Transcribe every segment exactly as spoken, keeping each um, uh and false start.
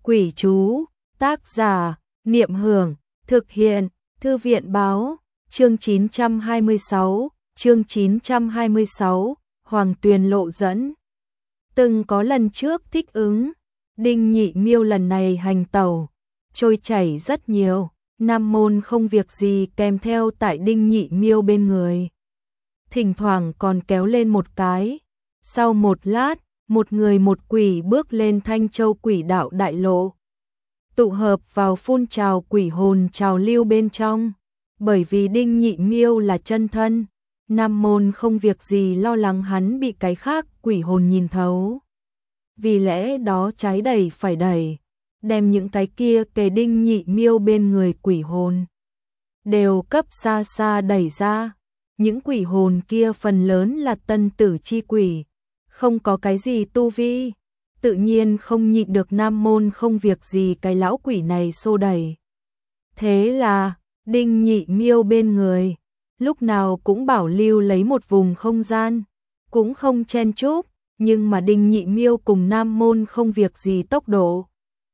Quỷ chú, tác giả, Niệm Hưởng, thực hiện, Thư viện Báo, chương chín trăm hai mươi sáu, chương chín trăm hai mươi sáu, Hoàng Tuyền lộ dẫn. Từng có lần trước thích ứng, Đinh Nhị Miêu lần này hành tẩu, trôi chảy rất nhiều, Nam môn không việc gì kèm theo tại Đinh Nhị Miêu bên người. Thỉnh thoảng còn kéo lên một cái, sau một lát, một người một quỷ bước lên Thanh Châu quỷ đạo đại lộ. Tụ hợp vào phun trào quỷ hồn trào lưu bên trong, bởi vì Đinh Nhị Miêu là chân thân, Nam môn không việc gì lo lắng hắn bị cái khác quỷ hồn nhìn thấu. Vì lẽ đó trái đẩy phải đẩy, đem những cái kia kề Đinh Nhị Miêu bên người quỷ hồn đều cấp xa xa đẩy ra. Những quỷ hồn kia phần lớn là tân tử chi quỷ, không có cái gì tu vi, tự nhiên không nhịn được Nam môn không việc gì cái lão quỷ này xô đẩy. Thế là, Đinh Nhị Miêu bên người, lúc nào cũng bảo lưu lấy một vùng không gian, cũng không chen chúc, nhưng mà Đinh Nhị Miêu cùng Nam môn không việc gì tốc độ.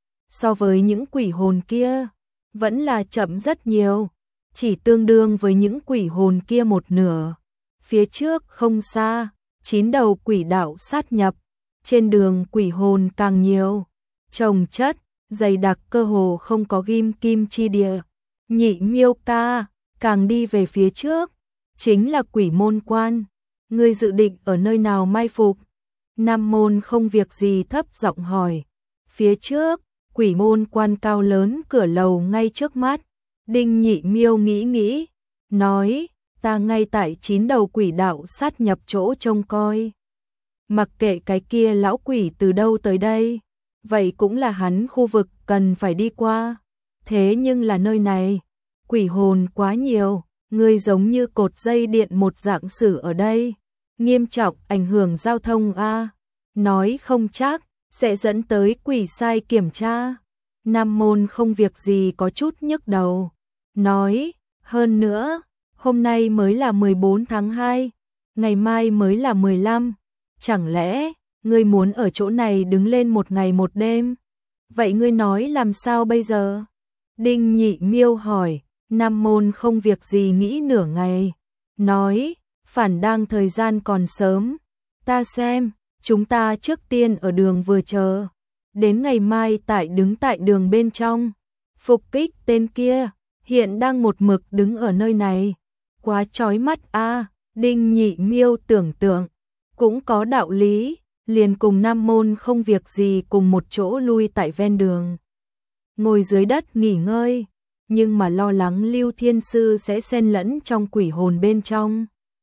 So với những quỷ hồn kia, vẫn là chậm rất nhiều, chỉ tương đương với những quỷ hồn kia một nửa. Phía trước không xa, chín đầu quỷ đạo sát nhập, trên đường quỷ hồn càng nhiều, chồng chất, dày đặc cơ hồ không có ghim kim chi địa. Nhị Miêu ca, càng đi về phía trước, chính là quỷ môn quan, ngươi dự định ở nơi nào mai phục? Nam môn không việc gì thấp giọng hỏi. Phía trước, quỷ môn quan cao lớn cửa lầu ngay trước mắt. Đinh Nhị Miêu nghĩ nghĩ, nói, ta ngay tại chín đầu quỷ đạo sát nhập chỗ trông coi. Mặc kệ cái kia lão quỷ từ đâu tới đây, vậy cũng là hắn khu vực cần phải đi qua. Thế nhưng là nơi này, quỷ hồn quá nhiều, ngươi giống như cột dây điện một dạng xử ở đây, nghiêm trọng ảnh hưởng giao thông a. Nói không chắc, sẽ dẫn tới quỷ sai kiểm tra. Nam môn không việc gì có chút nhức đầu. Nói, hơn nữa, hôm nay mới là mười bốn tháng hai, ngày mai mới là mười lăm, chẳng lẽ, ngươi muốn ở chỗ này đứng lên một ngày một đêm? Vậy ngươi nói làm sao bây giờ? Đinh Nhị Miêu hỏi, Nam môn không việc gì nghĩ nửa ngày, nói, phản đang thời gian còn sớm, ta xem, chúng ta trước tiên ở đường vừa chờ, đến ngày mai tại đứng tại đường bên trong, phục kích tên kia. Hiện đang một mực đứng ở nơi này, quá chói mắt a. Đinh Nhị Miêu tưởng tượng, cũng có đạo lý, liền cùng Nam môn không việc gì cùng một chỗ lui tại ven đường. Ngồi dưới đất nghỉ ngơi, nhưng mà lo lắng Lưu Thiên Sư sẽ xen lẫn trong quỷ hồn bên trong.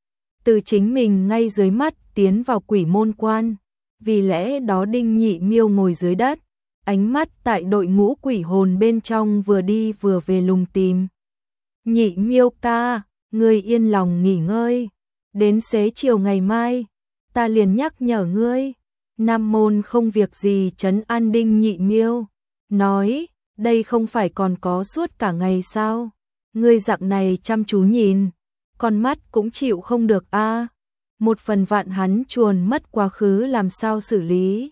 Từ chính mình ngay dưới mắt tiến vào quỷ môn quan, vì lẽ đó Đinh Nhị Miêu ngồi dưới đất. Ánh mắt tại đội ngũ quỷ hồn bên trong vừa đi vừa về lùng tìm. Nhị Miêu ca, ngươi yên lòng nghỉ ngơi, đến xế chiều ngày mai, ta liền nhắc nhở ngươi. Nam môn không việc gì trấn an Đinh Nhị Miêu, nói, đây không phải còn có suốt cả ngày sao? Ngươi dạng này chăm chú nhìn, con mắt cũng chịu không được a. Một phần vạn hắn chuồn mất quá khứ làm sao xử lý?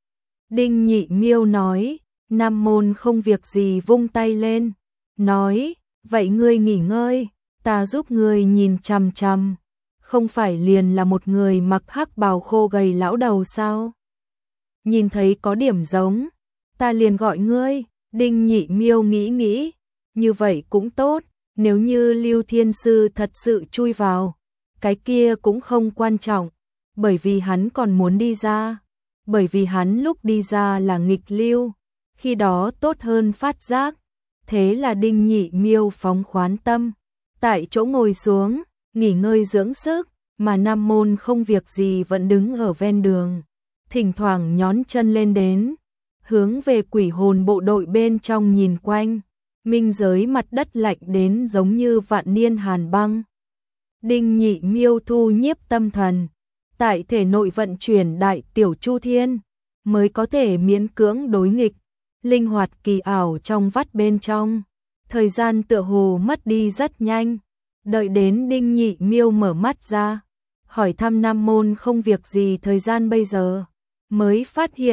Đinh Nhị Miêu nói, Nam môn không việc gì vung tay lên, nói, vậy ngươi nghỉ ngơi, ta giúp ngươi nhìn chằm chằm, không phải liền là một người mặc hắc bào khô gầy lão đầu sao? Nhìn thấy có điểm giống, ta liền gọi ngươi. Đinh Nhị Miêu nghĩ nghĩ, như vậy cũng tốt, nếu như Lưu Thiên Sư thật sự chui vào, cái kia cũng không quan trọng, bởi vì hắn còn muốn đi ra. Bởi vì hắn lúc đi ra là nghịch lưu, khi đó tốt hơn phát giác. Thế là Đinh Nhị Miêu phóng khoán tâm, tại chỗ ngồi xuống, nghỉ ngơi dưỡng sức, mà Nam môn không việc gì vẫn đứng ở ven đường, thỉnh thoảng nhón chân lên đến, hướng về quỷ hồn bộ đội bên trong nhìn quanh, minh giới mặt đất lạnh đến giống như vạn niên hàn băng. Đinh Nhị Miêu thu nhiếp tâm thần, tại thể nội vận chuyển đại tiểu chu thiên, mới có thể miễn cưỡng đối nghịch, linh hoạt kỳ ảo trong vắt bên trong. Thời gian tựa hồ mất đi rất nhanh, đợi đến Đinh Nhị Miêu mở mắt ra, hỏi thăm Nam môn không việc gì thời gian bây giờ, mới phát hiện,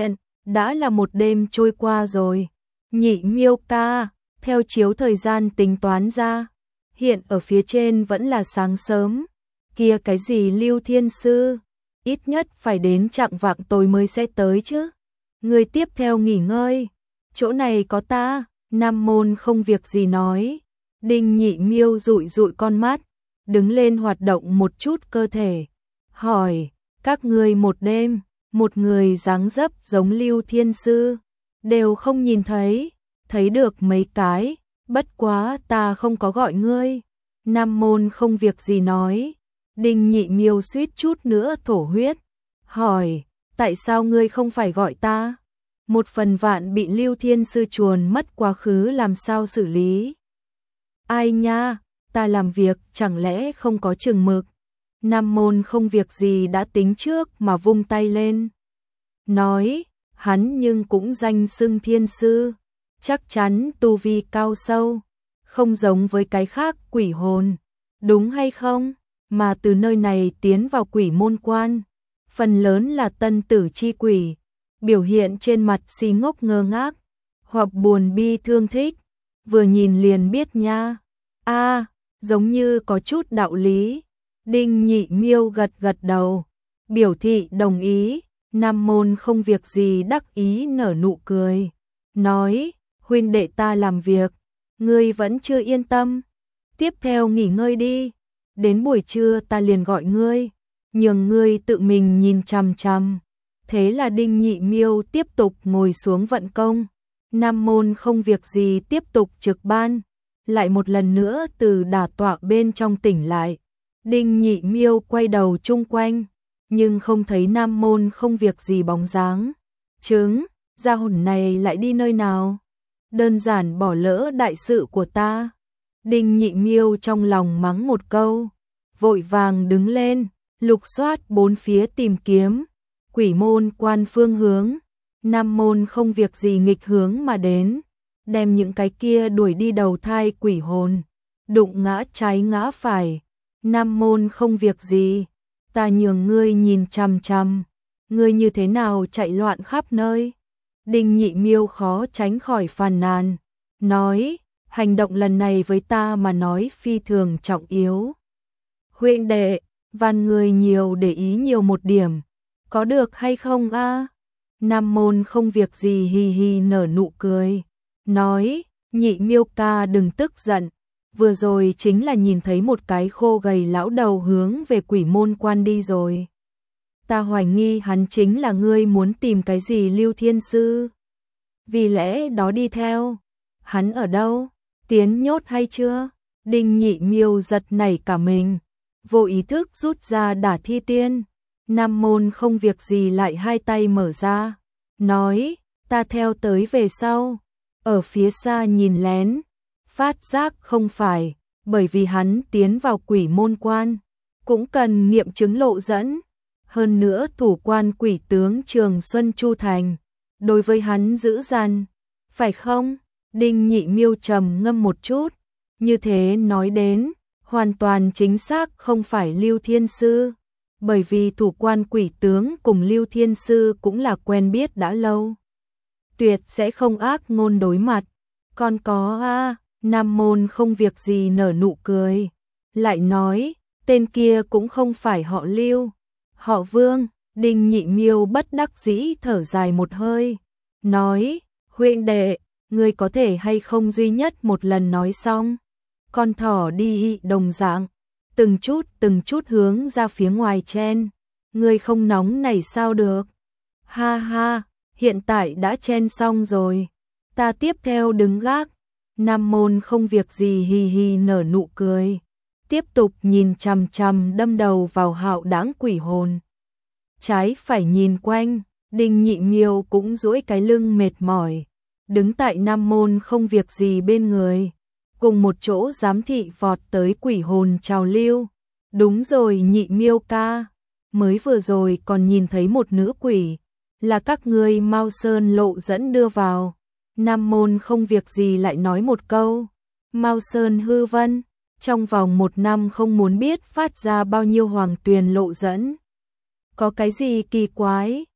đã là một đêm trôi qua rồi. Nhị Miêu ca, theo chiếu thời gian tính toán ra, hiện ở phía trên vẫn là sáng sớm. Kia cái gì Lưu Thiên Sư, ít nhất phải đến chạng vạng tối mới sẽ tới chứ. Người tiếp theo nghỉ ngơi, chỗ này có ta. Nam Môn không việc gì nói. Đinh Nhị Miêu dụi dụi con mắt, đứng lên hoạt động một chút cơ thể, hỏi, các ngươi một đêm, một người dáng dấp giống Lưu Thiên Sư, đều không nhìn thấy, thấy được mấy cái, bất quá ta không có gọi ngươi. Nam Môn không việc gì nói. Đinh Nhị Miêu suýt chút nữa thổ huyết, hỏi, tại sao ngươi không phải gọi ta? Một phần vạn bị Lưu Thiên Sư chuồn mất quá khứ làm sao xử lý? Ai nha, ta làm việc chẳng lẽ không có chừng mực. Nam Môn không việc gì đã tính trước mà vung tay lên. Nói, hắn nhưng cũng danh xưng Thiên Sư, chắc chắn tu vi cao sâu, không giống với cái khác quỷ hồn, đúng hay không? Mà từ nơi này tiến vào quỷ môn quan, phần lớn là tân tử chi quỷ, biểu hiện trên mặt si ngốc ngơ ngác, hoặc buồn bi thương thích, vừa nhìn liền biết nha. A, à, giống như có chút đạo lý. Đinh Nhị Miêu gật gật đầu, biểu thị đồng ý. Nam Môn không việc gì đắc ý nở nụ cười, nói, huynh đệ ta làm việc, ngươi vẫn chưa yên tâm, tiếp theo nghỉ ngơi đi, đến buổi trưa ta liền gọi ngươi, nhường ngươi tự mình nhìn chằm chằm. Thế là Đinh Nhị Miêu tiếp tục ngồi xuống vận công, Nam Môn không việc gì tiếp tục trực ban, lại một lần nữa từ đả tọa bên trong tỉnh lại. Đinh Nhị Miêu quay đầu chung quanh, nhưng không thấy Nam Môn không việc gì bóng dáng. Trứng, gia hồn này lại đi nơi nào? Đơn giản bỏ lỡ đại sự của ta. Đinh Nhị Miêu trong lòng mắng một câu, vội vàng đứng lên, lục soát bốn phía tìm kiếm quỷ môn quan phương hướng. Nam Môn không việc gì nghịch hướng mà đến, đem những cái kia đuổi đi đầu thai quỷ hồn, đụng ngã trái ngã phải. Nam Môn không việc gì, ta nhường ngươi nhìn chằm chằm, ngươi như thế nào chạy loạn khắp nơi. Đinh Nhị Miêu khó tránh khỏi phàn nàn, nói, hành động lần này với ta mà nói phi thường trọng yếu. Huynh đệ, van người nhiều để ý nhiều một điểm, có được hay không a? Nam Môn không việc gì hì hì nở nụ cười, nói, Nhị Miêu ca đừng tức giận, vừa rồi chính là nhìn thấy một cái khô gầy lão đầu hướng về quỷ môn quan đi rồi. Ta hoài nghi hắn chính là ngươi muốn tìm cái gì Lưu Thiên Sư, vì lẽ đó đi theo. Hắn ở đâu? Tiến nhốt hay chưa? Đinh Nhị Miêu giật nảy cả mình, vô ý thức rút ra đả thi tiên. Nam Môn không việc gì lại hai tay mở ra, nói, ta theo tới về sau, ở phía xa nhìn lén, phát giác không phải, bởi vì hắn tiến vào quỷ môn quan, cũng cần nghiệm chứng lộ dẫn. Hơn nữa thủ quan quỷ tướng Trường Xuân Chu Thành, đối với hắn giữ dằn, phải không? Đinh Nhị Miêu trầm ngâm một chút, như thế nói đến, hoàn toàn chính xác không phải Lưu Thiên Sư, bởi vì thủ quan quỷ tướng cùng Lưu Thiên Sư cũng là quen biết đã lâu, tuyệt sẽ không ác ngôn đối mặt. Còn có a, Nam Môn không việc gì nở nụ cười, lại nói, tên kia cũng không phải họ Lưu, họ Vương. Đinh Nhị Miêu bất đắc dĩ thở dài một hơi, nói, huynh đệ, ngươi có thể hay không duy nhất một lần nói xong. Con thỏ đi đồng dạng, từng chút từng chút hướng ra phía ngoài chen, ngươi không nóng này sao được? Ha ha, hiện tại đã chen xong rồi, ta tiếp theo đứng gác. Nam Môn không việc gì hì hì nở nụ cười, tiếp tục nhìn chằm chằm đâm đầu vào hạo đãng quỷ hồn. Trái phải nhìn quanh, Đinh Nhị Miêu cũng duỗi cái lưng mệt mỏi, đứng tại Nam Môn không việc gì bên người, cùng một chỗ giám thị vọt tới quỷ hồn trào lưu. Đúng rồi Nhị Miêu ca, mới vừa rồi còn nhìn thấy một nữ quỷ, là các ngươi Mao Sơn lộ dẫn đưa vào. Nam Môn không việc gì lại nói một câu, Mao Sơn hư vân, trong vòng một năm không muốn biết phát ra bao nhiêu hoàng tuyền lộ dẫn. Có cái gì kỳ quái?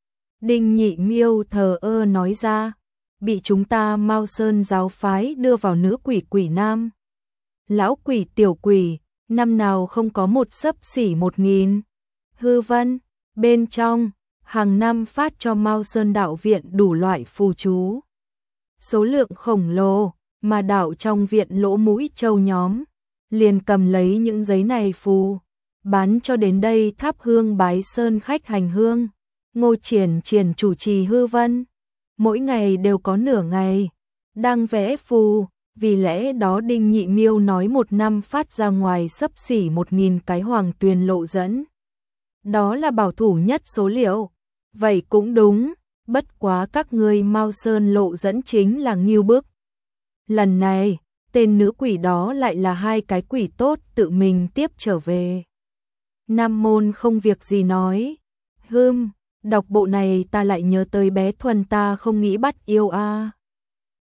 Đinh Nhị Miêu thờ ơ nói ra, bị chúng ta Mao Sơn giáo phái đưa vào nữ quỷ quỷ nam. Lão quỷ tiểu quỷ, năm nào không có một xấp xỉ một nghìn. Hư Vân, bên trong, hàng năm phát cho Mao Sơn đạo viện đủ loại phù chú. Số lượng khổng lồ, mà đạo trong viện lỗ mũi châu nhóm, liền cầm lấy những giấy này phù, bán cho đến đây thắp hương bái sơn khách hành hương. Ngô Triển Triển chủ trì Hư Vân, mỗi ngày đều có nửa ngày đang vẽ phù, vì lẽ đó Đinh Nhị Miêu nói một năm phát ra ngoài xấp xỉ một nghìn cái hoàng tuyền lộ dẫn. Đó là bảo thủ nhất số liệu. Vậy cũng đúng, bất quá các ngươi Mao Sơn lộ dẫn chính là nghiêu bức. Lần này, tên nữ quỷ đó lại là hai cái quỷ tốt tự mình tiếp trở về. Nam môn không việc gì nói, hưm, đọc bộ này ta lại nhớ tới bé Thuần ta không nghĩ bắt yêu a. À.